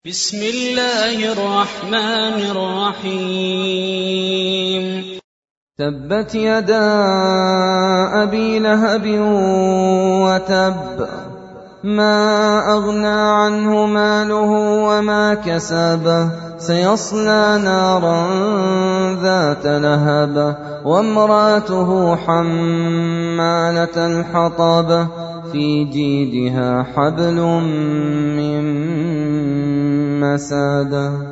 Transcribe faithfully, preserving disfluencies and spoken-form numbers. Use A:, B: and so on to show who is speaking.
A: بسم الله الرحمن الرحيم
B: تبت يدا أبي لهب وتب ما أغنى عنه ماله وما كسب سيصلى نارا ذات لهب وامرأته حمالة الحطب في جيدها حبل من مسد